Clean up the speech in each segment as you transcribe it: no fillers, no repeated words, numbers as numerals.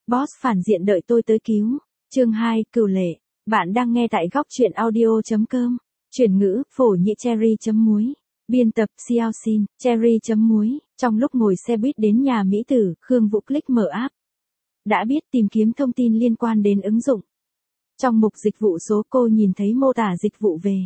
Boss phản diện đợi tôi tới cứu. Chương 2, Cửu Lệ. Bạn đang nghe tại góc truyện audio.com. Chuyển ngữ, phổ nhị cherry chấm muối. Biên tập, Xiao Xin, cherry chấm muối. Trong lúc ngồi xe buýt đến nhà Mỹ Tử, Khương Vũ click mở app. Đã biết tìm kiếm thông tin liên quan đến ứng dụng. Trong mục dịch vụ số cô nhìn thấy mô tả dịch vụ về.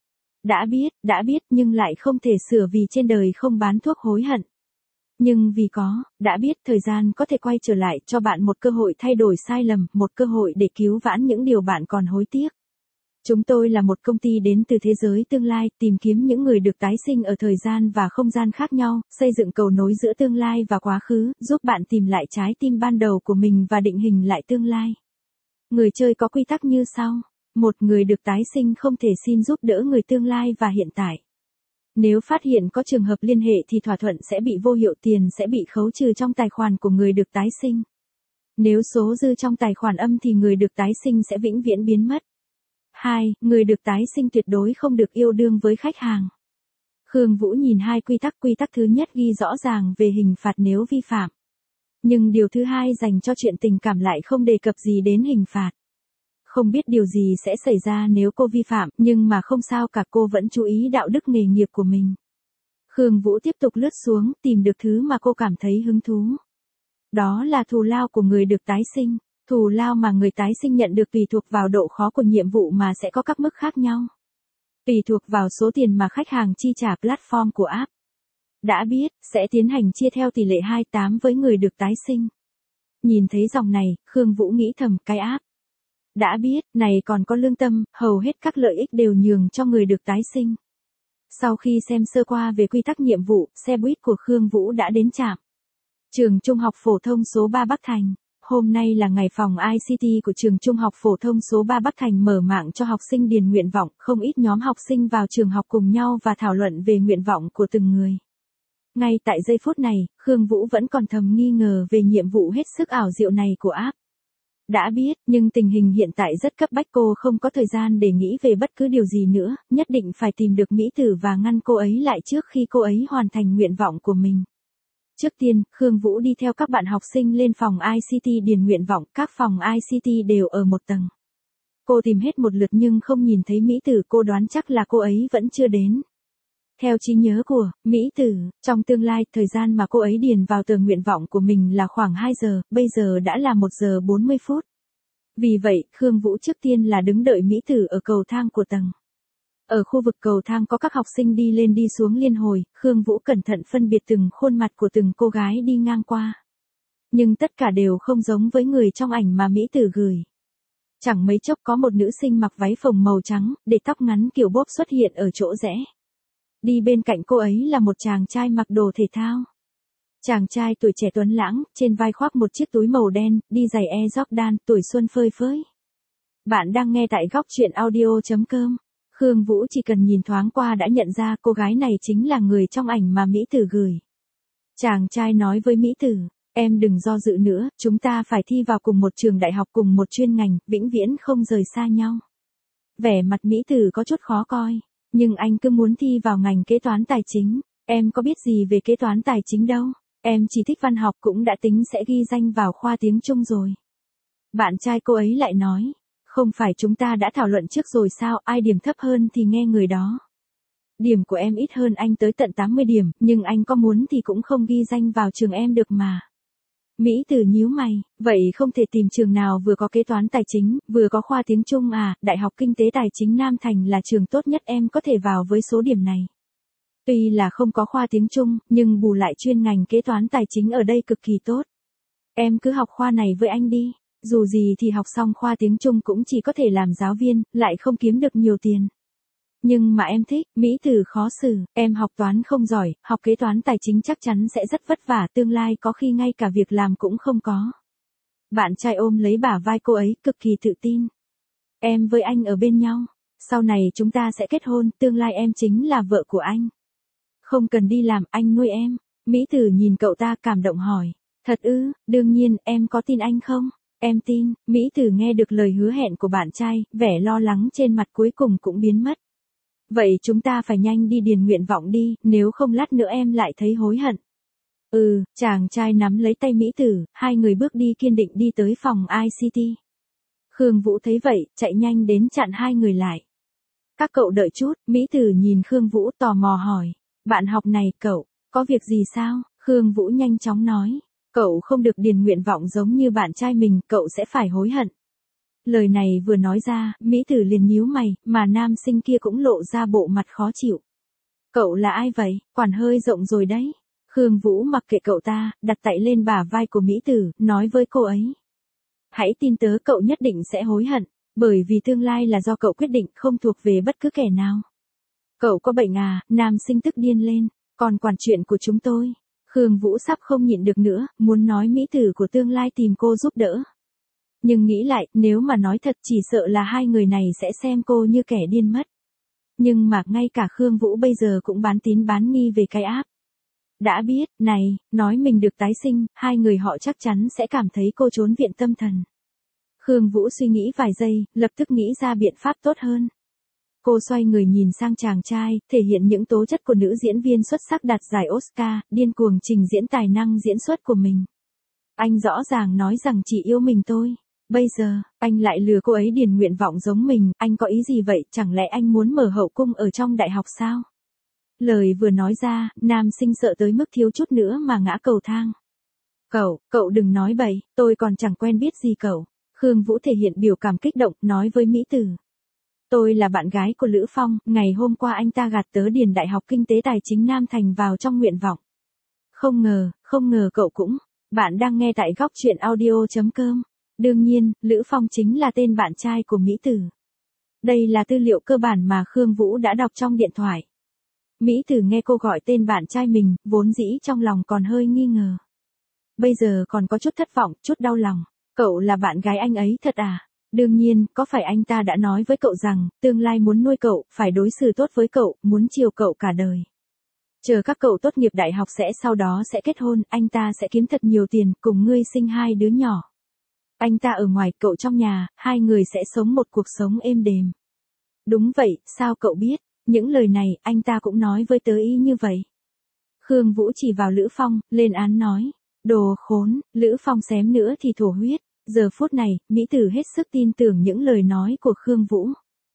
Đã biết nhưng lại không thể sửa vì trên đời không bán thuốc hối hận. Nhưng vì đã biết thời gian có thể quay trở lại cho bạn một cơ hội thay đổi sai lầm, một cơ hội để cứu vãn những điều bạn còn hối tiếc. Chúng tôi là một công ty đến từ thế giới tương lai, tìm kiếm những người được tái sinh ở thời gian và không gian khác nhau, xây dựng cầu nối giữa tương lai và quá khứ, giúp bạn tìm lại trái tim ban đầu của mình và định hình lại tương lai. Người chơi có quy tắc như sau. Một người được tái sinh không thể xin giúp đỡ người tương lai và hiện tại. Nếu phát hiện có trường hợp liên hệ thì thỏa thuận sẽ bị vô hiệu, tiền sẽ bị khấu trừ trong tài khoản của người được tái sinh. Nếu số dư trong tài khoản âm thì người được tái sinh sẽ vĩnh viễn biến mất. 2. Người được tái sinh tuyệt đối không được yêu đương với khách hàng. Khương Vũ nhìn hai quy tắc thứ nhất ghi rõ ràng về hình phạt nếu vi phạm. Nhưng điều thứ hai dành cho chuyện tình cảm lại không đề cập gì đến hình phạt. Không biết điều gì sẽ xảy ra nếu cô vi phạm, nhưng mà không sao cả, cô vẫn chú ý đạo đức nghề nghiệp của mình. Khương Vũ tiếp tục lướt xuống, tìm được thứ mà cô cảm thấy hứng thú. Đó là thù lao của người được tái sinh. Thù lao mà người tái sinh nhận được tùy thuộc vào độ khó của nhiệm vụ mà sẽ có các mức khác nhau. Tùy thuộc vào số tiền mà khách hàng chi trả platform của app. Đã biết, sẽ tiến hành chia theo tỷ lệ 2:8 với người được tái sinh. Nhìn thấy dòng này, Khương Vũ nghĩ thầm, cái app. Đã biết, này còn có lương tâm, hầu hết các lợi ích đều nhường cho người được tái sinh. Sau khi xem sơ qua về quy tắc nhiệm vụ, xe buýt của Khương Vũ đã đến trạm. Trường Trung học phổ thông số 3 Bắc Thành. Hôm nay là ngày phòng ICT của trường Trung học phổ thông số 3 Bắc Thành mở mạng cho học sinh điền nguyện vọng, không ít nhóm học sinh vào trường học cùng nhau và thảo luận về nguyện vọng của từng người. Ngay tại giây phút này, Khương Vũ vẫn còn thầm nghi ngờ về nhiệm vụ hết sức ảo diệu này của app. Đã biết, nhưng tình hình hiện tại rất cấp bách, cô không có thời gian để nghĩ về bất cứ điều gì nữa, nhất định phải tìm được Mỹ Tử và ngăn cô ấy lại trước khi cô ấy hoàn thành nguyện vọng của mình. Trước tiên, Khương Vũ đi theo các bạn học sinh lên phòng ICT điền nguyện vọng, các phòng ICT đều ở một tầng. Cô tìm hết một lượt nhưng không nhìn thấy Mỹ Tử, cô đoán chắc là cô ấy vẫn chưa đến. Theo trí nhớ của Mỹ Tử, trong tương lai, thời gian mà cô ấy điền vào tờ nguyện vọng của mình là khoảng 2 giờ, bây giờ đã là 1 giờ 40 phút. Vì vậy, Khương Vũ trước tiên là đứng đợi Mỹ Tử ở cầu thang của tầng. Ở khu vực cầu thang có các học sinh đi lên đi xuống liên hồi, Khương Vũ cẩn thận phân biệt từng khuôn mặt của từng cô gái đi ngang qua. Nhưng tất cả đều không giống với người trong ảnh mà Mỹ Tử gửi. Chẳng mấy chốc có một nữ sinh mặc váy phồng màu trắng, để tóc ngắn kiểu bóp xuất hiện ở chỗ rẽ. Đi bên cạnh cô ấy là một chàng trai mặc đồ thể thao. Chàng trai tuổi trẻ tuấn lãng, trên vai khoác một chiếc túi màu đen, đi giày Air Jordan, tuổi xuân phơi phới. Bạn đang nghe tại góc truyện audio.com. Khương Vũ chỉ cần nhìn thoáng qua đã nhận ra cô gái này chính là người trong ảnh mà Mỹ Tử gửi. Chàng trai nói với Mỹ Tử, em đừng do dự nữa, chúng ta phải thi vào cùng một trường đại học cùng một chuyên ngành, vĩnh viễn không rời xa nhau. Vẻ mặt Mỹ Tử có chút khó coi, nhưng anh cứ muốn thi vào ngành kế toán tài chính, em có biết gì về kế toán tài chính đâu, em chỉ thích văn học, cũng đã tính sẽ ghi danh vào khoa tiếng Trung rồi. Bạn trai cô ấy lại nói, không phải chúng ta đã thảo luận trước rồi sao, ai điểm thấp hơn thì nghe người đó. Điểm của em ít hơn anh tới tận 80 điểm, nhưng anh có muốn thì cũng không ghi danh vào trường em được mà. Mỹ Tử nhíu mày, vậy không thể tìm trường nào vừa có kế toán tài chính, vừa có khoa tiếng Trung à? Đại học Kinh tế Tài chính Nam Thành là trường tốt nhất em có thể vào với số điểm này. Tuy là không có khoa tiếng Trung, nhưng bù lại chuyên ngành kế toán tài chính ở đây cực kỳ tốt. Em cứ học khoa này với anh đi. Dù gì thì học xong khoa tiếng Trung cũng chỉ có thể làm giáo viên, lại không kiếm được nhiều tiền. Nhưng mà em thích, Mỹ Tử khó xử, em học toán không giỏi, học kế toán tài chính chắc chắn sẽ rất vất vả, tương lai có khi ngay cả việc làm cũng không có. Bạn trai ôm lấy bả vai cô ấy, cực kỳ tự tin. Em với anh ở bên nhau, sau này chúng ta sẽ kết hôn, tương lai em chính là vợ của anh. Không cần đi làm, anh nuôi em. Mỹ Tử nhìn cậu ta cảm động hỏi, thật ư? Đương nhiên, em có tin anh không? Em tin. Mỹ Tử nghe được lời hứa hẹn của bạn trai, vẻ lo lắng trên mặt cuối cùng cũng biến mất. Vậy chúng ta phải nhanh đi điền nguyện vọng đi, nếu không lát nữa em lại thấy hối hận. Chàng trai nắm lấy tay Mỹ Tử, hai người bước đi kiên định đi tới phòng ICT. Khương Vũ thấy vậy, chạy nhanh đến chặn hai người lại. Các cậu đợi chút, Mỹ Tử nhìn Khương Vũ tò mò hỏi. Bạn học này, cậu, có việc gì sao? Khương Vũ nhanh chóng nói. Cậu không được điền nguyện vọng giống như bạn trai mình, cậu sẽ phải hối hận. Lời này vừa nói ra, Mỹ Tử liền nhíu mày, mà nam sinh kia cũng lộ ra bộ mặt khó chịu. Cậu là ai vậy? Quản hơi rộng rồi đấy. Khương Vũ mặc kệ cậu ta, đặt tay lên bả vai của Mỹ Tử, nói với cô ấy. Hãy tin tớ, cậu nhất định sẽ hối hận, bởi vì tương lai là do cậu quyết định, không thuộc về bất cứ kẻ nào. Cậu có bệnh à? Nam sinh tức điên lên. Còn quản chuyện của chúng tôi. Khương Vũ sắp không nhịn được nữa, muốn nói Mỹ Tử của tương lai tìm cô giúp đỡ. Nhưng nghĩ lại, nếu mà nói thật chỉ sợ là hai người này sẽ xem cô như kẻ điên mất. Nhưng mà ngay cả Khương Vũ bây giờ cũng bán tín bán nghi về cái app. Đã biết, này, nói mình được tái sinh, hai người họ chắc chắn sẽ cảm thấy cô trốn viện tâm thần. Khương Vũ suy nghĩ vài giây, lập tức nghĩ ra biện pháp tốt hơn. Cô xoay người nhìn sang chàng trai, thể hiện những tố chất của nữ diễn viên xuất sắc đạt giải Oscar, điên cuồng trình diễn tài năng diễn xuất của mình. Anh rõ ràng nói rằng chỉ yêu mình thôi. Bây giờ, anh lại lừa cô ấy điền nguyện vọng giống mình, anh có ý gì vậy, chẳng lẽ anh muốn mở hậu cung ở trong đại học sao? Lời vừa nói ra, nam sinh sợ tới mức thiếu chút nữa mà ngã cầu thang. Cậu đừng nói bậy, tôi còn chẳng quen biết gì cậu. Khương Vũ thể hiện biểu cảm kích động, nói với Mỹ Tử. Tôi là bạn gái của Lữ Phong, ngày hôm qua anh ta gạt tớ điền Đại học Kinh tế Tài chính Nam Thành vào trong nguyện vọng. Không ngờ cậu cũng. Bạn đang nghe tại góc truyện audio.com. Đương nhiên, Lữ Phong chính là tên bạn trai của Mỹ Tử. Đây là tư liệu cơ bản mà Khương Vũ đã đọc trong điện thoại. Mỹ Tử nghe cô gọi tên bạn trai mình, vốn dĩ trong lòng còn hơi nghi ngờ. Bây giờ còn có chút thất vọng, chút đau lòng. Cậu là bạn gái anh ấy thật à? Đương nhiên, có phải anh ta đã nói với cậu rằng, tương lai muốn nuôi cậu, phải đối xử tốt với cậu, muốn chiều cậu cả đời. Chờ các cậu tốt nghiệp đại học sau đó sẽ kết hôn, anh ta sẽ kiếm thật nhiều tiền, cùng ngươi sinh hai đứa nhỏ. Anh ta ở ngoài, cậu trong nhà, hai người sẽ sống một cuộc sống êm đềm. Đúng vậy, sao cậu biết? Những lời này, anh ta cũng nói với tớ y như vậy. Khương Vũ chỉ vào Lữ Phong, lên án nói. Đồ khốn, Lữ Phong xém nữa thì thổ huyết. Giờ phút này, Mỹ Tử hết sức tin tưởng những lời nói của Khương Vũ.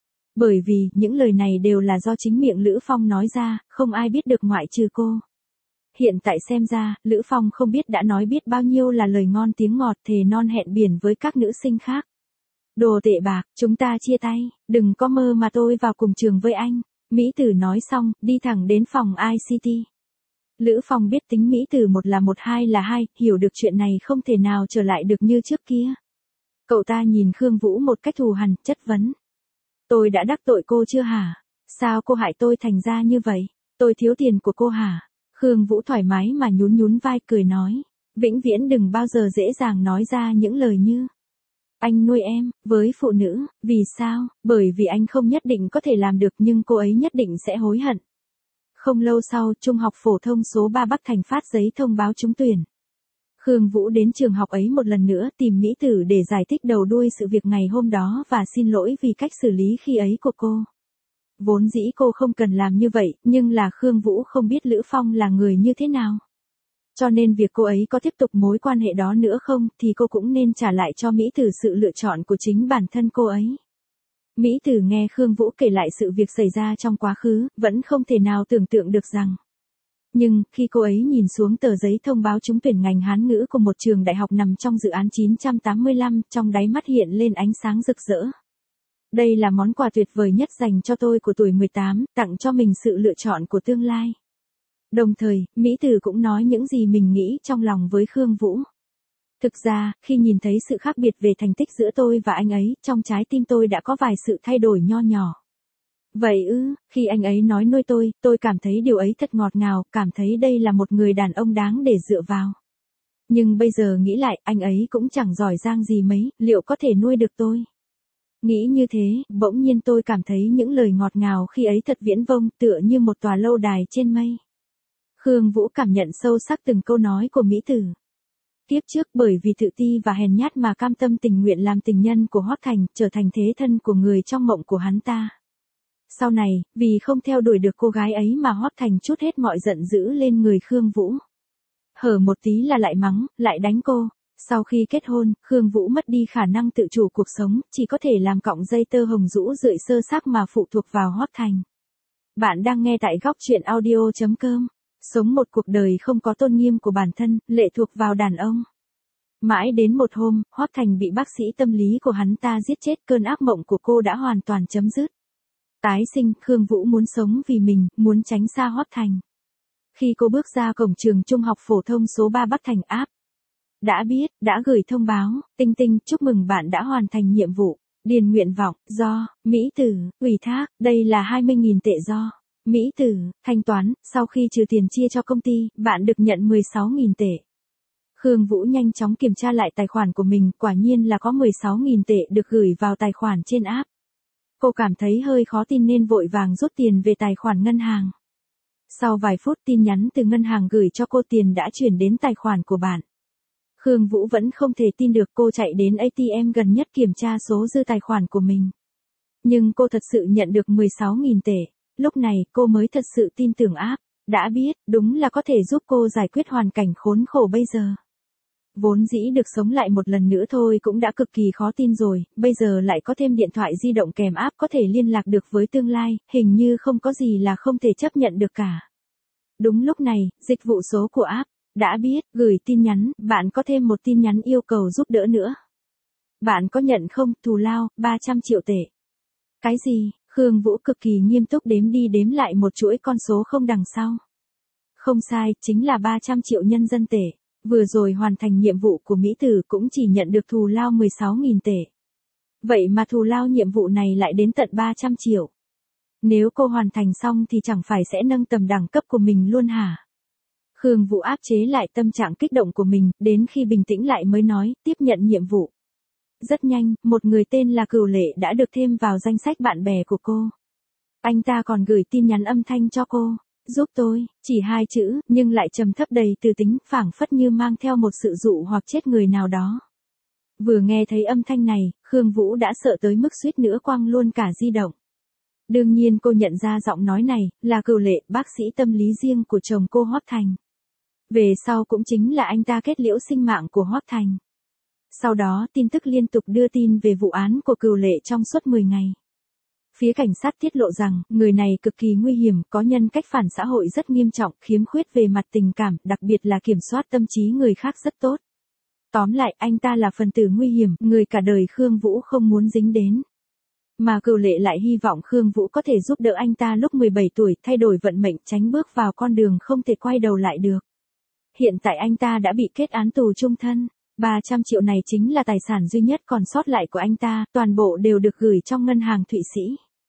Bởi vì, những lời này đều là do chính miệng Lữ Phong nói ra, không ai biết được ngoại trừ cô. Hiện tại xem ra, Lữ Phong không biết đã nói biết bao nhiêu là lời ngon tiếng ngọt thề non hẹn biển với các nữ sinh khác. Đồ tệ bạc, chúng ta chia tay, đừng có mơ mà tôi vào cùng trường với anh. Mỹ Tử nói xong, đi thẳng đến phòng ICT. Lữ Phong biết tính Mỹ Tử một là một, hai là hai, hiểu được chuyện này không thể nào trở lại được như trước kia. Cậu ta nhìn Khương Vũ một cách thù hằn, chất vấn. Tôi đã đắc tội cô chưa hả? Sao cô hại tôi thành ra như vậy? Tôi thiếu tiền của cô hả? Khương Vũ thoải mái mà nhún vai cười nói. Vĩnh viễn đừng bao giờ dễ dàng nói ra những lời như. Anh nuôi em, với phụ nữ, vì sao? Bởi vì anh không nhất định có thể làm được nhưng cô ấy nhất định sẽ hối hận. Không lâu sau, Trung học phổ thông số 3 Bắc Thành phát giấy thông báo trúng tuyển. Khương Vũ đến trường học ấy một lần nữa tìm Mỹ Tử để giải thích đầu đuôi sự việc ngày hôm đó và xin lỗi vì cách xử lý khi ấy của cô. Vốn dĩ cô không cần làm như vậy, nhưng là Khương Vũ không biết Lữ Phong là người như thế nào. Cho nên việc cô ấy có tiếp tục mối quan hệ đó nữa không thì cô cũng nên trả lại cho Mỹ Tử sự lựa chọn của chính bản thân cô ấy. Mỹ Tử nghe Khương Vũ kể lại sự việc xảy ra trong quá khứ, vẫn không thể nào tưởng tượng được rằng. Nhưng, khi cô ấy nhìn xuống tờ giấy thông báo trúng tuyển ngành Hán ngữ của một trường đại học nằm trong dự án 985, trong đáy mắt hiện lên ánh sáng rực rỡ. Đây là món quà tuyệt vời nhất dành cho tôi của tuổi 18, tặng cho mình sự lựa chọn của tương lai. Đồng thời, Mỹ Tử cũng nói những gì mình nghĩ trong lòng với Khương Vũ. Thực ra, khi nhìn thấy sự khác biệt về thành tích giữa tôi và anh ấy, trong trái tim tôi đã có vài sự thay đổi nho nhỏ. Vậy khi anh ấy nói nuôi tôi cảm thấy điều ấy thật ngọt ngào, cảm thấy đây là một người đàn ông đáng để dựa vào. Nhưng bây giờ nghĩ lại, anh ấy cũng chẳng giỏi giang gì mấy, liệu có thể nuôi được tôi? Nghĩ như thế, bỗng nhiên tôi cảm thấy những lời ngọt ngào khi ấy thật viễn vông, tựa như một tòa lâu đài trên mây. Khương Vũ cảm nhận sâu sắc từng câu nói của Mỹ Tử. Tiếp trước bởi vì tự ti và hèn nhát mà cam tâm tình nguyện làm tình nhân của Hoắc Thành, trở thành thế thân của người trong mộng của hắn ta. Sau này, vì không theo đuổi được cô gái ấy mà Hoắc Thành trút hết mọi giận dữ lên người Khương Vũ. hở một tí là lại mắng, lại đánh cô. Sau khi kết hôn, Khương Vũ mất đi khả năng tự chủ cuộc sống, chỉ có thể làm cọng dây tơ hồng rũ rượi sơ xác mà phụ thuộc vào Hoắc Thành. Bạn đang nghe tại góc truyện audio.com. Sống một cuộc đời không có tôn nghiêm của bản thân, lệ thuộc vào đàn ông. Mãi đến một hôm, Hoắc Thành bị bác sĩ tâm lý của hắn ta giết chết, cơn ác mộng của cô đã hoàn toàn chấm dứt. Tái sinh, Khương Vũ muốn sống vì mình, muốn tránh xa Hoắc Thành. Khi cô bước ra cổng trường trung học phổ thông số 3 Bắc Thành Áp, đã biết, đã gửi thông báo, Tinh Tinh, chúc mừng bạn đã hoàn thành nhiệm vụ. Điền nguyện vọng, do, Mỹ Tử, ủy thác, đây là 20.000 tệ do, Mỹ Tử, thanh toán, sau khi trừ tiền chia cho công ty, bạn được nhận 16.000 tệ. Khương Vũ nhanh chóng kiểm tra lại tài khoản của mình, quả nhiên là có 16.000 tệ được gửi vào tài khoản trên app. Cô cảm thấy hơi khó tin nên vội vàng rút tiền về tài khoản ngân hàng. Sau vài phút tin nhắn từ ngân hàng gửi cho cô tiền đã chuyển đến tài khoản của bạn. Khương Vũ vẫn không thể tin được, cô chạy đến ATM gần nhất kiểm tra số dư tài khoản của mình. Nhưng cô thật sự nhận được 16.000 tệ. Lúc này cô mới thật sự tin tưởng app. Đã biết, đúng là có thể giúp cô giải quyết hoàn cảnh khốn khổ bây giờ. Vốn dĩ được sống lại một lần nữa thôi cũng đã cực kỳ khó tin rồi, bây giờ lại có thêm điện thoại di động kèm app có thể liên lạc được với tương lai, hình như không có gì là không thể chấp nhận được cả. Đúng lúc này, dịch vụ số của app. Đã biết, gửi tin nhắn, bạn có thêm một tin nhắn yêu cầu giúp đỡ nữa. Bạn có nhận không, thù lao, 300 triệu tệ. Cái gì? Khương Vũ cực kỳ nghiêm túc đếm đi đếm lại một chuỗi con số không đằng sau. Không sai, chính là 300 triệu nhân dân tệ. Vừa rồi hoàn thành nhiệm vụ của Mỹ Tử cũng chỉ nhận được thù lao 16.000 tệ. Vậy mà thù lao nhiệm vụ này lại đến tận 300 triệu. Nếu cô hoàn thành xong thì chẳng phải sẽ nâng tầm đẳng cấp của mình luôn hả? Khương Vũ áp chế lại tâm trạng kích động của mình, đến khi bình tĩnh lại mới nói, tiếp nhận nhiệm vụ. Rất nhanh, một người tên là Cửu Lệ đã được thêm vào danh sách bạn bè của cô. Anh ta còn gửi tin nhắn âm thanh cho cô, giúp tôi, chỉ 2 chữ, nhưng lại trầm thấp đầy từ tính, phảng phất như mang theo một sự dụ hoặc chết người nào đó. Vừa nghe thấy âm thanh này, Khương Vũ đã sợ tới mức suýt nữa quăng luôn cả di động. Đương nhiên cô nhận ra giọng nói này, là Cửu Lệ, bác sĩ tâm lý riêng của chồng cô Hoắc Thành. Về sau cũng chính là anh ta kết liễu sinh mạng của Hoắc Thành. Sau đó, tin tức liên tục đưa tin về vụ án của Cửu Lệ trong suốt 10 ngày. Phía cảnh sát tiết lộ rằng, người này cực kỳ nguy hiểm, có nhân cách phản xã hội rất nghiêm trọng, khiếm khuyết về mặt tình cảm, đặc biệt là kiểm soát tâm trí người khác rất tốt. Tóm lại, anh ta là phần tử nguy hiểm, người cả đời Khương Vũ không muốn dính đến. Mà Cửu Lệ lại hy vọng Khương Vũ có thể giúp đỡ anh ta lúc 17 tuổi, thay đổi vận mệnh, tránh bước vào con đường không thể quay đầu lại được. Hiện tại anh ta đã bị kết án tù chung thân. 300 triệu này chính là tài sản duy nhất còn sót lại của anh ta, toàn bộ đều được gửi trong ngân hàng Thụy Sĩ.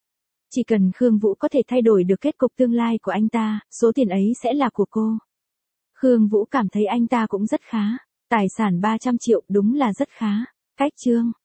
Chỉ cần Khương Vũ có thể thay đổi được kết cục tương lai của anh ta, số tiền ấy sẽ là của cô. Khương Vũ cảm thấy anh ta cũng rất khá. Tài sản 300 triệu đúng là rất khá. Cách chương.